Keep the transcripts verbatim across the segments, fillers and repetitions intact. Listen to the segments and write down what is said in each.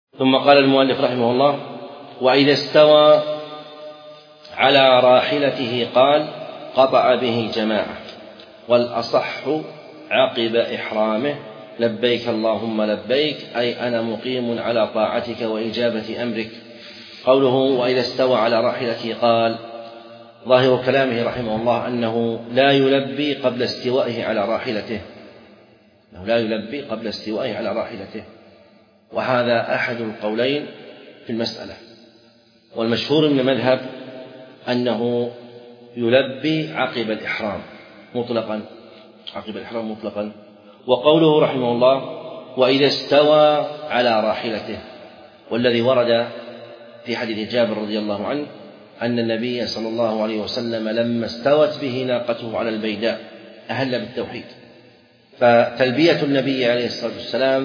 ثم قال المؤلف رحمه الله: وإذا استوى على راحلته قال: قطع به جماعة. والأصح عقب إحرامه: لبيك اللهم لبيك، أي أنا مقيم على طاعتك وإجابة أمرك. قوله وإذا استوى على راحلته قال، ظاهر كلامه رحمه الله أنه لا يلبي قبل استوائه على راحلته، أنه لا يلبي قبل استوائه على راحلته، وهذا أحد القولين في المسألة. والمشهور من المذهب أنه يلبي عقب الإحرام مطلقا، عقب الإحرام مطلقا. وقوله رحمه الله وإذا استوى على راحلته، والذي ورد في حديث جابر رضي الله عنه أن النبي صلى الله عليه وسلم لما استوت به ناقته على البيداء أهل بالتوحيد، فتلبية النبي عليه الصلاة والسلام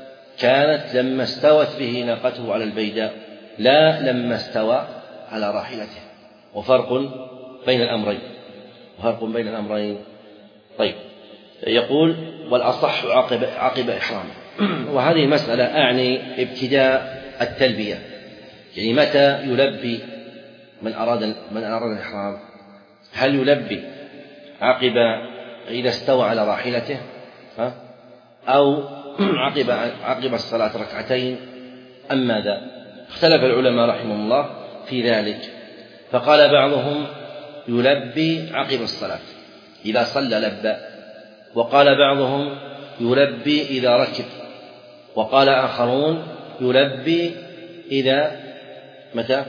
كانت لما استوت به ناقته على البيداء، لا لما استوى على راحلته، وفرق بين الأمرين وفرق بين الأمرين طيب، يقول والأصح عقب, عقب إحرامه. وهذه المسألة أعني ابتداء التلبية، يعني متى يلبي من أراد من أراد الإحرام؟ هل يلبي عقب إذا استوى على راحلته ها؟ أو عقب عقب الصلاة ركعتين أم ماذا؟ اختلف العلماء رحمهم الله في ذلك، فقال بعضهم يلبي عقب الصلاة إذا صلى لبى، وقال بعضهم يلبي إذا ركب، وقال آخرون يلبي إذا متى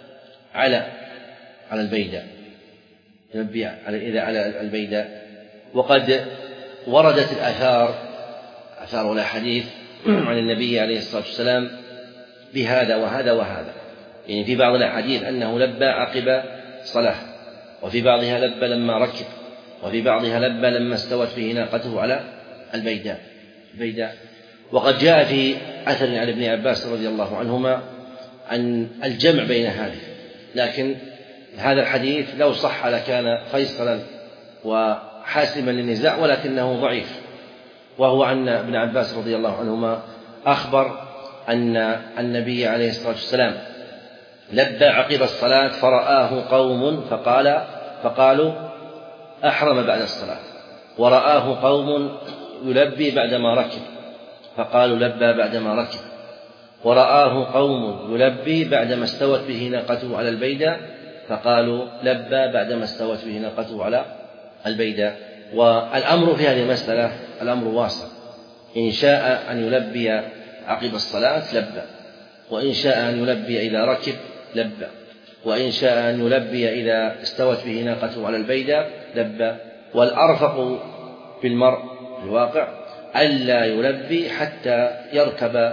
على على البيداء، يلبي على إذا على البيداء. وقد وردت الآثار آثار والأحاديث عن النبي عليه الصلاة والسلام بهذا وهذا وهذا، يعني في بعض الأحاديث أنه لبى عقب صلاة، وفي بعضها لبى لما ركب، وفي بعضها لبى لما استوت به ناقته على البيداء البيداء. وقد جاء في أثر عن ابن عباس رضي الله عنهما عن الجمع بين هذه، لكن هذا الحديث لو صح لكان فيصلا وحاسما للنزاع، ولكنه ضعيف، وهو أن ابن عباس رضي الله عنهما أخبر أن النبي عليه الصلاة والسلام لبى عقب الصلاة فرآه قوم فقال فقالوا أحرم بعد الصلاة، ورآه قوم يلبي بعدما ركب فقالوا لبى بعدما ركب، ورآه قوم يلبي بعدما استوت به ناقته على البيداء فقالوا لبى بعدما استوت به ناقته على البيداء. والأمر في هذه المسألة الأمر واسع، إن شاء أن يلبي عقب الصلاة لبى، وإن شاء أن يلبي إذا ركب لبى، وإن شاء أن يلبي إذا استوت به ناقته على البيداء لبى. والأرفق في المرء في الواقع ألا يلبي حتى يركب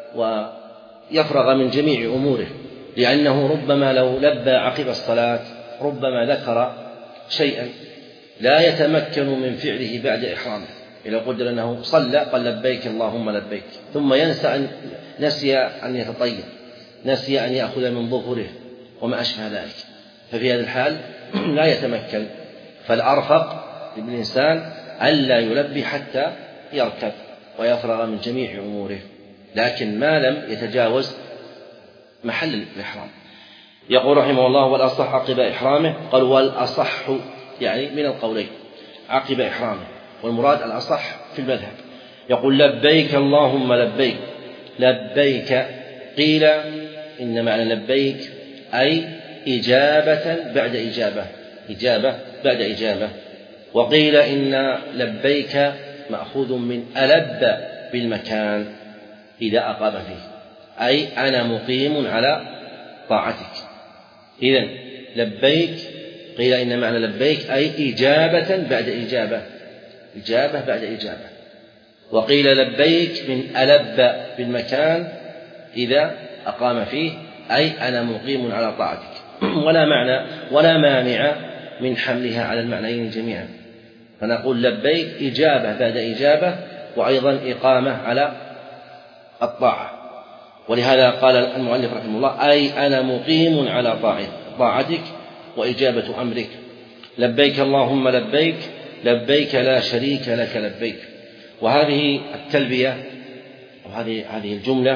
ويفرغ من جميع أموره، لأنه ربما لو لبى عقب الصلاة ربما ذكر شيئا لا يتمكن من فعله بعد إحرامه. إذا قدر أنه صلى قال لبيك اللهم لبيك، ثم ينسى أن نسي أن يتطيب، نسي أن يأخذ من ظهره وما أشبه ذلك، ففي هذا الحال لا يتمكن. فالأرفق للإنسان ألا يلبي حتى يركب ويفرغ من جميع أموره، لكن ما لم يتجاوز محل الإحرام. يقول رحمه الله والأصح عقب إحرامه. قال والأصح يعني من القولين عقب إحرامه، والمراد الأصح في المذهب. يقول لبيك اللهم لبيك، لبيك قيل إن معنى لبيك أي إجابة بعد إجابة، إجابة بعد إجابة. وقيل إن لبيك مأخوذ من ألب بالمكان إذا أقام فيه، أي أنا مقيم على طاعتك. إذن لبيك قيل إن معنى لبيك أي إجابة بعد إجابة، إجابة بعد إجابة. وقيل لبيك من ألب بالمكان إذا أقام فيه، أي أنا مقيم على طاعتك. ولا معنى ولا مانع من حملها على المعنيين جميعا، فنقول لبيك إجابة بعد إجابة، وأيضا إقامة على الطاعة. ولهذا قال المؤلف رحمه الله أي أنا مقيم على طاعتك وإجابة أمرك. لبيك اللهم لبيك، لبيك لا شريك لك لبيك. وهذه التلبية وهذه هذه الجملة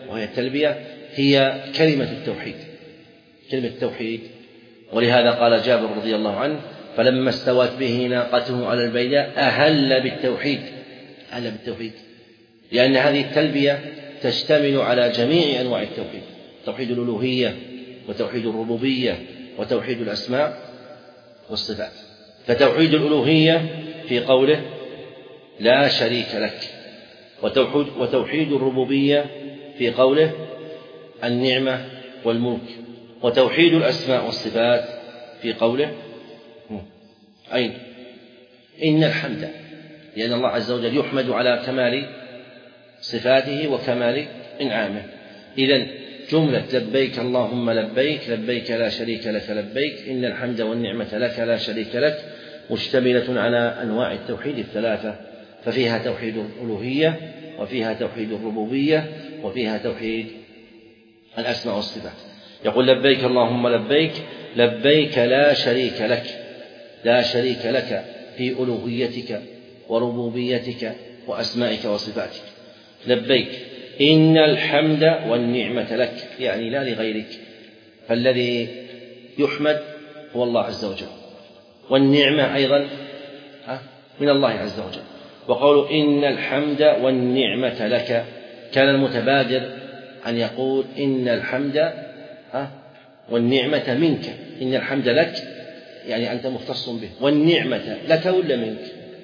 وهي التلبية هي كلمة التوحيد، كلمة التوحيد. ولهذا قال جابر رضي الله عنه: فلما استوت به ناقته على البيداء أهل بالتوحيد، أهل بالتوحيد، لأن هذه التلبية تشتمل على جميع أنواع التوحيد: توحيد الألوهية، وتوحيد الربوبية، وتوحيد الأسماء والصفات. فتوحيد الألوهية في قوله لا شريك لك، وتوحيد, وتوحيد الربوبية في قوله النعمة والملك، وتوحيد الأسماء والصفات في قوله أين إن الحمد، لأن الله عز وجل يحمد على كمال صفاته وكمال إنعامه. إذن جملة لبيك اللهم لبيك، لبيك لا شريك لك لبيك، إن الحمد والنعمة لك لا شريك لك، مشتملة على أنواع التوحيد الثلاثة، ففيها توحيد الألوهية، وفيها توحيد الربوبية، وفيها توحيد الأسماء والصفات. يقول لبيك اللهم لبيك، لبيك لا شريك لك، لا شريك لك في ألوهيتك وربوبيتك وأسمائك وصفاتك. لبيك إن الحمد والنعمة لك، يعني لا لغيرك، فالذي يحمد هو الله عز وجل، والنعمة أيضا من الله عز وجل. وقول إن الحمد والنعمة لك، كان المتبادر أن يقول إن الحمد والنعمة منك، إن الحمد لك يعني أنت مختص به، والنعمة لك ولا منك؟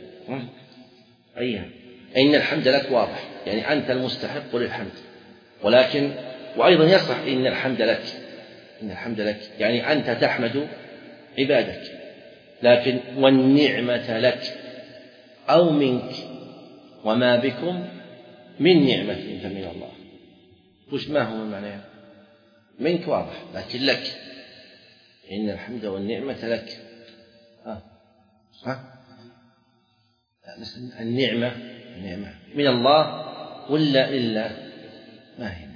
أيها إن الحمد لك واضح، يعني أنت المستحق للحمد، ولكن وأيضا يصح إن الحمد لك، إن الحمد لك يعني أنت تحمد عبادك، لكن والنعمة لك أو منك، وما بكم من نعمة فمن الله. وش ما هو المعنى؟ منك واضح، لكن لك إن الحمد والنعمة لك. ها ها النعمة النعمة من الله ولا إلا ما هي؟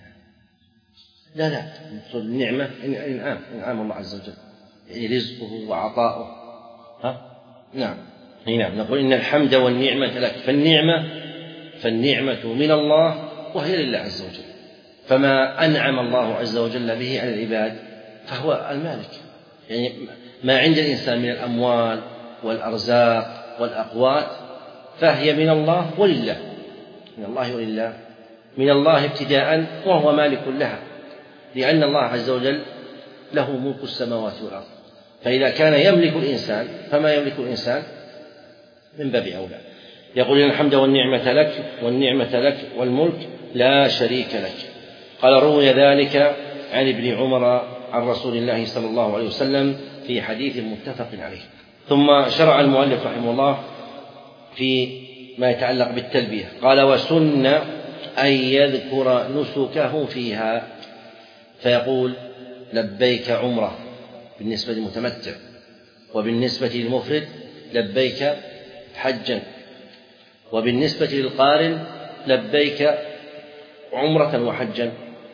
لا لا النعمة إنعام، إنعام الله عز وجل، يعني رزقه وعطاؤه. ها نعم نعم نقول إن الحمد والنعمة لك، فالنعمة فالنعمة من الله وهي لله عز وجل، فما أنعم الله عز وجل به على العباد فهو المالك. يعني ما عند الإنسان من الأموال والأرزاق والأقوات فهي من الله ولله، من الله ولله، من الله ابتداء وهو مالك لها، لأن الله عز وجل له ملك السماوات والأرض. فإذا كان يملك الإنسان فما يملك الإنسان من باب أولى. يقول إن الحمد والنعمة لك، والنعمة لك والملك لا شريك لك. قال روي ذلك عن ابن عمر عن رسول الله صلى الله عليه وسلم في حديث متفق عليه. ثم شرع المؤلف رحمه الله في ما يتعلق بالتلبية، قال وسن أن يذكر نسكه فيها، فيقول لبيك عمرة بالنسبة للمتمتع، وبالنسبة للمفرد لبيك حجا، وبالنسبة للقارن لبيك عمرة وحجا.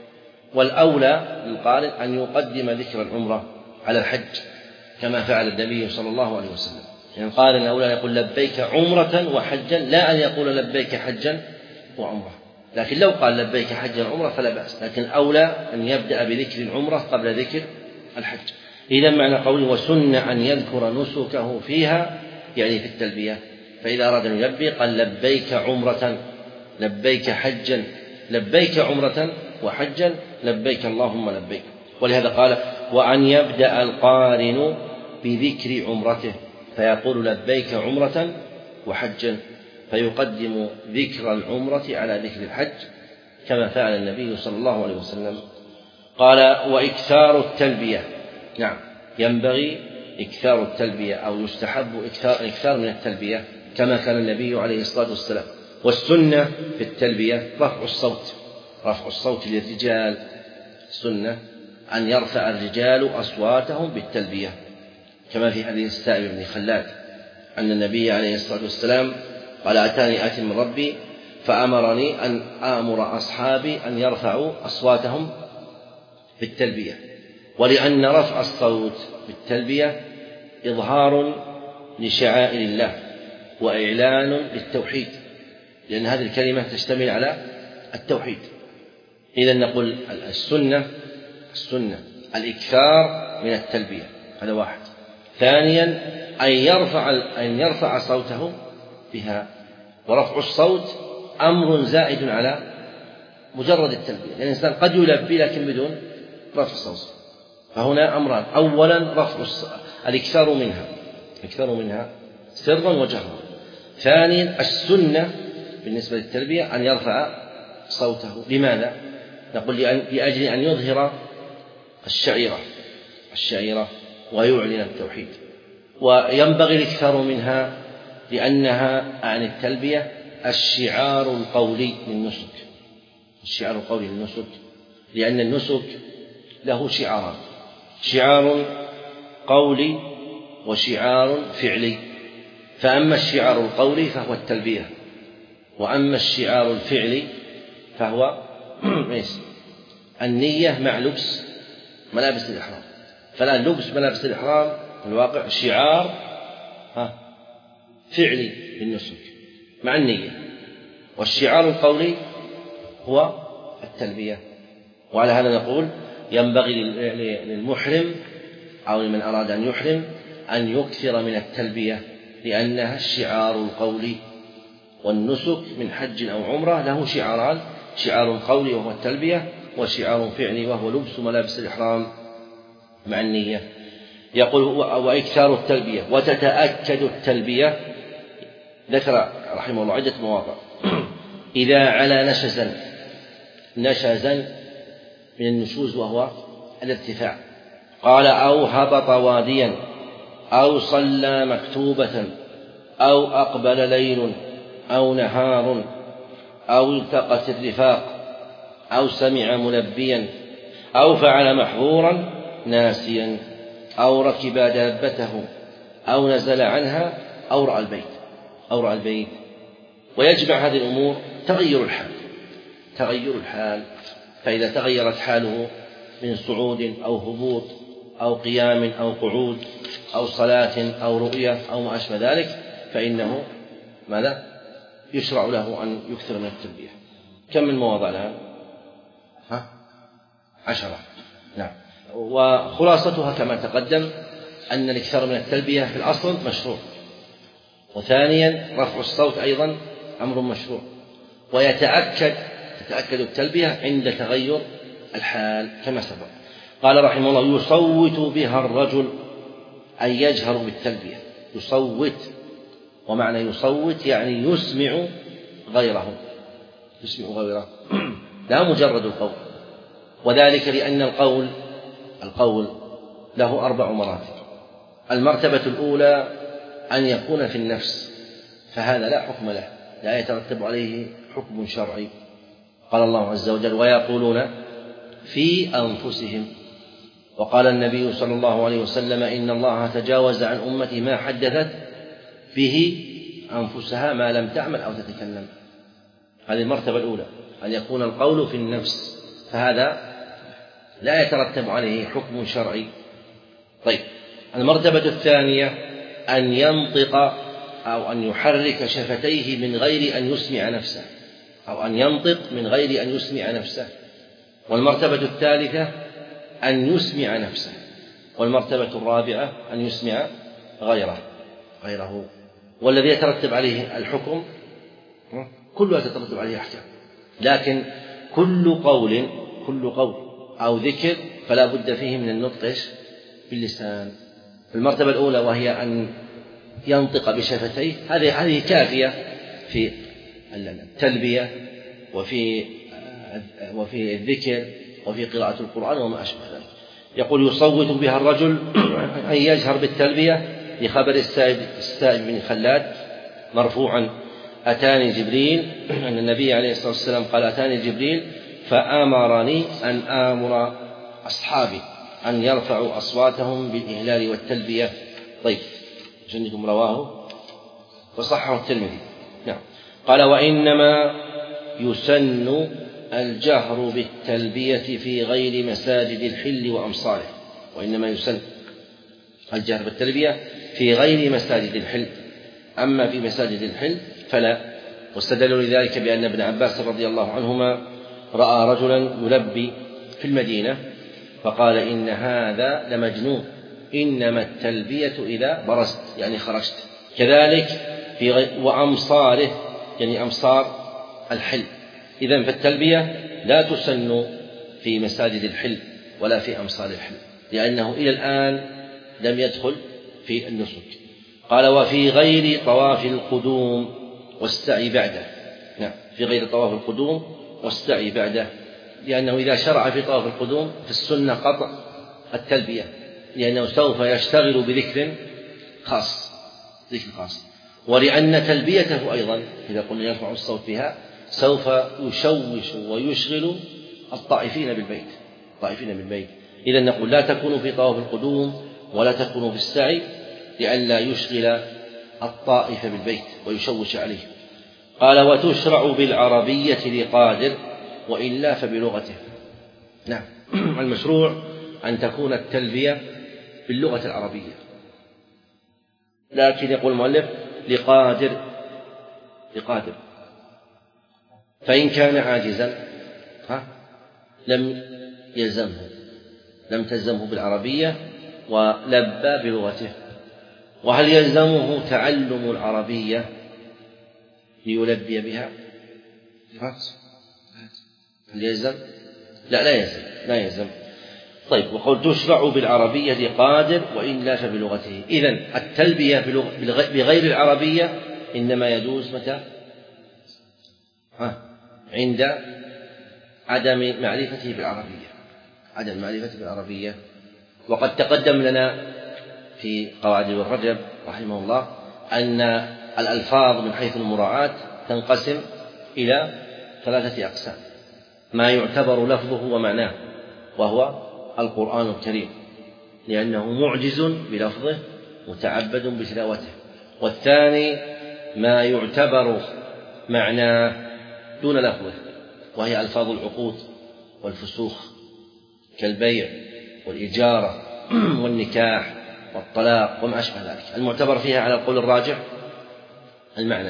والأولى للقارن أن يقدم ذكر العمرة على الحج كما فعل النبي صلى الله عليه وسلم، يعني القارن الأولى يقول لبيك عمرة وحجا، لا أن يقول لبيك حجا وعمرة. لكن لو قال لبيك حجا وعمرة فلا بأس، لكن الأولى أن يبدأ بذكر العمرة قبل ذكر الحج. إذا معنى قوله وسن أن يذكر نسكه فيها يعني في التلبية، فإذا أراد أن يلبي قال لبيك عمرة، لبيك حجا، لبيك عمرة وحجا، لبيك اللهم لبيك. ولهذا قال وأن يبدأ القارن بذكر عمرته، فيقول لبيك عمرة وحجا، فيقدم ذكر العمرة على ذكر الحج كما فعل النبي صلى الله عليه وسلم. قال وإكثار التلبية، نعم ينبغي إكثار التلبية أو يستحب إكثار, إكثار من التلبية كما كان النبي عليه الصلاة والسلام. والسنة في التلبية رفع الصوت، رفع الصوت للرجال، سنة أن يرفع الرجال أصواتهم بالتلبية، كما في حديث السائب بن خلاد أن النبي عليه الصلاة والسلام قال أتاني آت من ربي فأمرني أن آمر أصحابي أن يرفعوا أصواتهم بالتلبية. ولأن رفع الصوت بالتلبية إظهار لشعائر الله وإعلان للتوحيد، لأن هذه الكلمة تشتمل على التوحيد، إذا نقول السنة السنة الإكثار من التلبية، هذا واحد. ثانيا أن يرفع أن يرفع صوته بها، ورفع الصوت أمر زائد على مجرد التلبية، لأن الإنسان قد يلبي لكن بدون رفع الصوت. فهنا أمران: أولا رفع الإكثار منها الإكثار منها سرا وجهرا. ثانيا السنة بالنسبة للتلبية أن يرفع صوته. لماذا؟ نقول لأجل أن يظهر الشعيرة الشعيرة ويعلن التوحيد. وينبغي الإكثار منها لأنها عن التلبية الشعار القولي للنسك الشعار القولي للنسك لأن النسك له شعاران: شعار قولي وشعار فعلي. فأما الشعار القولي فهو التلبية، وأما الشعار الفعلي فهو النية مع لبس ملابس الإحرام. فلا لبس ملابس الإحرام في الواقع شعار فعلي للنسك مع النية، والشعار القولي هو التلبية. وعلى هذا نقول ينبغي للمحرم أو لمن أراد أن يحرم أن يكثر من التلبية، لأنها الشعار القولي. والنسك من حج أو عمرة له شعاران: شعار قولي وهو التلبية، وشعار فعلي وهو لبس ملابس الإحرام مع النية. يقول وإكثار التلبية. وتتأكد التلبية، ذكر رحمه الله عدة مواضع: إذا علا نشزا نشزا من النشوز وهو الارتفاع، قال أو هبط واديا، أو صلى مكتوبة، أو أقبل ليل أو نهار، أو التقت الرفاق، أو سمع ملبيا، أو فعل محظورا ناسيا، أو ركب دابته، أو نزل عنها، أو رأى البيت أو رأى البيت ويجمع هذه الأمور تغير الحال تغير الحال فإذا تغيرت حاله من صعود أو هبوط أو قيام أو قعود أو صلاة أو رؤية أو ما أشبه ذلك، فإنه ماذا؟ يشرع له أن يكثر من التلبية. كم من مواضع لها؟ ها؟ عشرة. نعم. وخلاصتها كما تقدم أن الإكثار من التلبية في الأصل مشروع، وثانيا رفع الصوت أيضا أمر مشروع، ويتأكد تتأكد التلبية عند تغير الحال كما سبق. قال رحمه الله: يصوت بها الرجل، أن يجهر بالتلبية. يصوت، ومعنى يصوت يعني يسمع غيره يسمع غيره لا مجرد القول. وذلك لأن القول القول له أربع مراتب. المرتبة الأولى أن يكون في النفس، فهذا لا حكم له، لا يترتب عليه حكم شرعي. قال الله عز وجل: ويقولون في أنفسهم. وقال النبي صلى الله عليه وسلم: إن الله تجاوز عن أمتي ما حدثت به أنفسها ما لم تعمل أو تتكلم. هذه المرتبة الأولى، أن يكون القول في النفس، فهذا لا يترتب عليه حكم شرعي. طيب، المرتبة الثانية أن ينطق أو أن يحرك شفتيه من غير أن يسمع نفسه، أو أن ينطق من غير أن يسمع نفسه. والمرتبة الثالثة أن يسمع نفسه. والمرتبة الرابعة أن يسمع غيره غيره والذي يترتب عليه الحكم كلها تترتب عليه أحكام، لكن كل قول كل قول أو ذكر فلا بد فيه من النطق باللسان. المرتبة الأولى وهي أن ينطق بشفتيه، هذه هذه كافية في التلبية وفي وفي الذكر وفي قراءة القرآن وما أشبه ذلك. يقول: يصوت بها الرجل، أن يجهر بالتلبية، لخبر السائب السائب بن خلاد مرفوعا: أتاني جبريل، أن النبي عليه الصلاة والسلام قال: أتاني جبريل فأمرني أن آمر أصحابي أن يرفعوا أصواتهم بالإهلال والتلبية. طيب، جندكم رواه وصححه الترمذي. نعم. قال: وإنما يسن الجهر بالتلبية في غير مساجد الحل وأمصاره. وإنما يسن الجهر بالتلبية في غير مساجد الحل، أما في مساجد الحل فلا. واستدلوا لذلك بأن ابن عباس رضي الله عنهما رأى رجلا يلبي في المدينة فقال إن هذا لمجنون، إنما التلبية إذا برزت يعني خرجت. كذلك في غي... وأمصاره يعني أمصار الحل. إذن فالتلبية لا تسن في مساجد الحل ولا في أمصار الحل، لأنه إلى الآن لم يدخل في النسك. قال وفي غير طواف القدوم والسعي بعده. نعم، في غير طواف القدوم والسعي بعده، لأنه إذا شرع في طواف القدوم في السنة قطع التلبية، لأنه سوف يشتغل بذكر خاص ذكر خاص ولأن تلبيته أيضا إذا قلنا يرفع الصوت بها سوف يشوش ويشغل الطائفين بالبيت الطائفين بالبيت. إذا نقول لا تكونوا في طواف القدوم ولا تكونوا في السعي لئلا يشغل الطائف بالبيت ويشوش عليه. قال وتشرع بالعربية لقادر وإلا فبلغته. نعم، المشروع أن تكون التلبية باللغة العربية، لكن يقول المؤلف لقادر لقادر فإن كان عاجزا ها لم يلزمه لم تلزمه بالعربية ولبى بلغته. وهل يلزمه تعلم العربية ليلبي بها؟ هل يلزم؟ لا لا يلزم لا يلزم. طيب، وقول تشرع بالعربية لقادر وإلا فبلغته. إذن التلبية بغير العربية إنما يجوز متى؟ ها عند عدم معرفته بالعربية عدم معرفته بالعربية. وقد تقدم لنا في قواعد ابن رجب رحمه الله أن الألفاظ من حيث المراعاة تنقسم إلى ثلاثة أقسام: ما يعتبر لفظه ومعناه وهو القرآن الكريم لأنه معجز بلفظه متعبد بتلاوته. والثاني ما يعتبر معناه دون لفظه وهي ألفاظ العقود والفسوخ كالبيع والإجارة والنكاح والطلاق وما أشبه ذلك، المعتبر فيها على القول الراجح المعنى.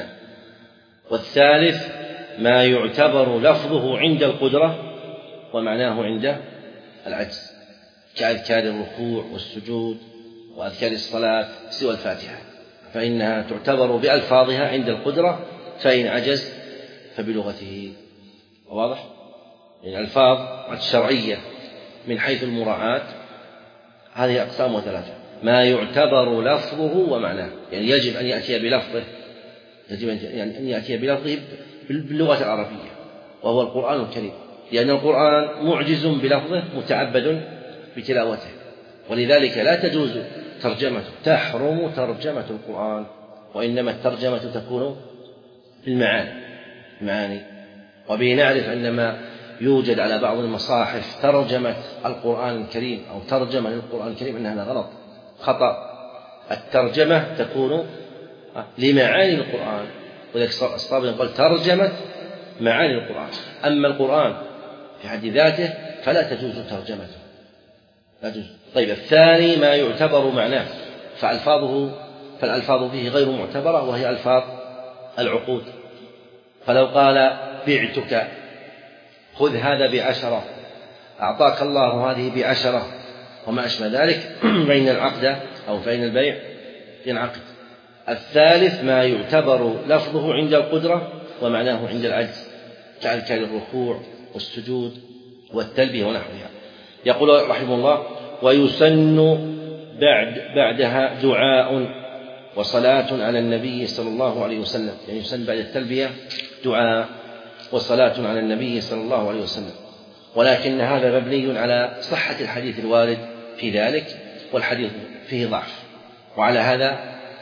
والثالث ما يعتبر لفظه عند القدرة ومعناه عند العجز كأذكار الركوع والسجود وأذكار الصلاة سوى الفاتحة، فإنها تعتبر بألفاظها عند القدرة، فإن عجز فبلغته. واضح؟ يعني الألفاظ الشرعية من حيث المراعاة هذه أقسام ثلاثة: ما يعتبر لفظه ومعناه، يعني يجب أن يأتي بلفظه يجب أن يأتي بلفظه باللغة العربية وهو القرآن الكريم، لأن القرآن معجز بلفظه متعبد بتلاوته، ولذلك لا تجوز ترجمته، تحرم ترجمة القرآن، وإنما الترجمة تكون بالمعاني المعاني. وبه نعرف عندما يوجد على بعض المصاحف ترجمة القرآن الكريم أو ترجمة للقرآن الكريم أن هذا غلط خطأ. الترجمة تكون لمعاني القرآن، ولذلك الصواب يقول ترجمة معاني القرآن، أما القرآن في حد ذاته فلا تجوز ترجمته لا تجوز. طيب، الثاني ما يعتبر معناه فألفاظه فالألفاظ فيه غير معتبرة وهي ألفاظ العقود، فلو قال بعتك خذ هذا بعشرة، أعطاك الله هذه بعشرة وما أشبه ذلك، فإن العقد أو فإن البيع ينعقد. الثالث ما يعتبر لفظه عند القدرة ومعناه عند العجز كأذكار الركوع والسجود والتلبية ونحوها. يقول رحمه الله ويسن بعد بعدها دعاء وصلاة على النبي صلى الله عليه وسلم، يعني يسن بعد التلبية دعاء وصلاة على النبي صلى الله عليه وسلم، ولكن هذا مبني على صحة الحديث الوارد في ذلك، والحديث فيه ضعف. وعلى هذا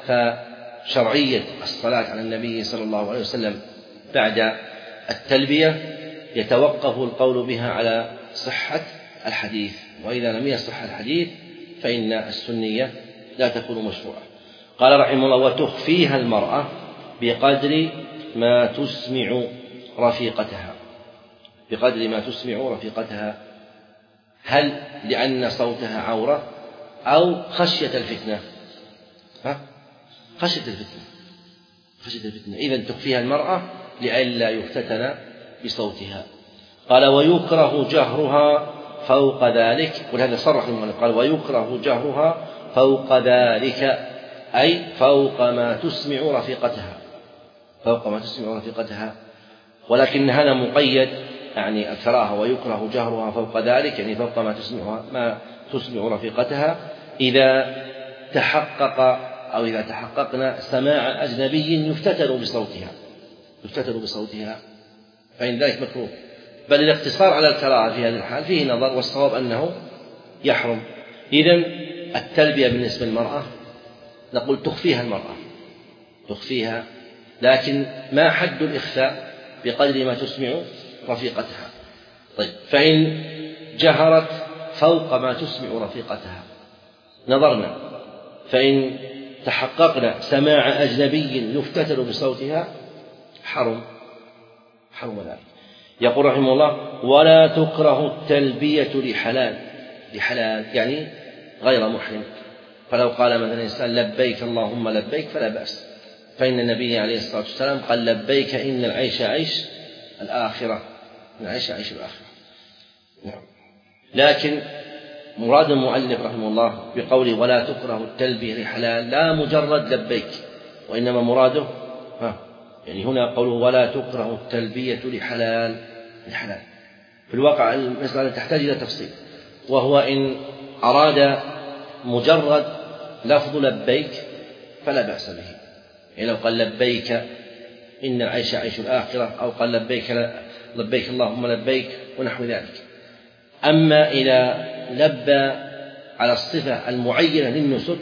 فشرعية الصلاة على النبي صلى الله عليه وسلم بعد التلبية يتوقف القول بها على صحة الحديث، وإذا لم يصح الحديث فإن السنية لا تكون مشروعة. قال رحمه الله وتخفيها المرأة بقدر ما تسمع رفيقتها بقدر ما تسمع رفيقتها هل لأن صوتها عورة أو خشية الفتنة؟ ها؟ خشية الفتنة خشية الفتنة إذن تخفيها المرأة لئلا يفتتن بصوتها. قال ويكره جهرها فوق ذلك، ولهذا صرح المؤلف قال ويكره جهرها فوق ذلك، أي فوق ما تسمع رفيقتها، فوق ما تسمع رفيقتها، ولكن هذا مقيد، يعني الكراهة ويكره جهرها فوق ذلك يعني فوق ما تسمع ما تسمع رفيقتها، إذا تحقق أو إذا تحققنا سماع أجنبي يفتتر بصوتها يفتتر بصوتها فإن ذلك مكروه. بل الاقتصار على الكراهة في هذه الحال فيه نظر، والصواب أنه يحرم. إذن التلبية بالنسبة للمرأة نقول تخفيها المرأة تخفيها، لكن ما حد الإخفاء؟ بقدر ما تسمع رفيقتها. طيب، فإن جهرت فوق ما تسمع رفيقتها نظرنا، فإن تحققنا سماع أجنبي يفتتر بصوتها حرم حرم ذلك. يقول رحمه الله ولا تكره التلبية لحلال لحلال يعني غير محرم، فلو قال مثلا الإنسان لبيك اللهم لبيك فلا بأس، فإن النبي عليه الصلاة والسلام قال لبيك إن العيش عيش الآخرة إن العيش عيش الآخرة. نعم. لكن مراد المؤلف رحمه الله بقوله ولا تكره التلبية لحلال لا مجرد لبيك، وإنما مراده ها يعني هنا قوله ولا تكره التلبية لحلال لحلال في الواقع المسألة تحتاج إلى تفصيل، وهو إن أراد مجرد لفظ لبيك فلا بأس به، يعني لو قال لبيك إن العيش عيش الآخرة، أو قال لبيك لبيك اللهم لبيك ونحو ذلك. أما إذا لبى على الصفة المعينة للنسك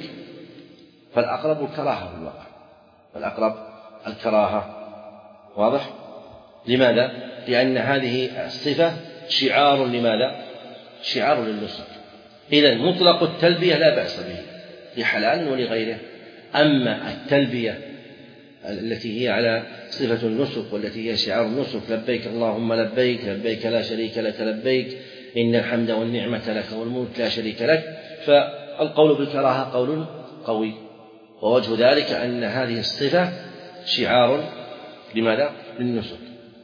فالأقرب الكراهة في الواقع فالأقرب الكراهة. واضح؟ لماذا؟ لأن هذه الصفة شعار لماذا؟ شعار للنسك. إذن مطلق التلبية لا بأس به لحلال ولغيره، أما التلبية التي هي على صفة النسك والتي هي شعار النسك لبيك اللهم لبيك لبيك لا شريك لك لبيك إن الحمد والنعمة لك والملك لا شريك لك، فالقول بالكراهة قول قوي، ووجه ذلك أن هذه الصفة شعار لماذا؟ للنسك.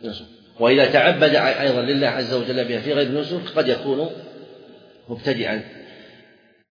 وإذا تعبد أيضا لله عز وجل بها في غير النسك قد يكون مبتدعا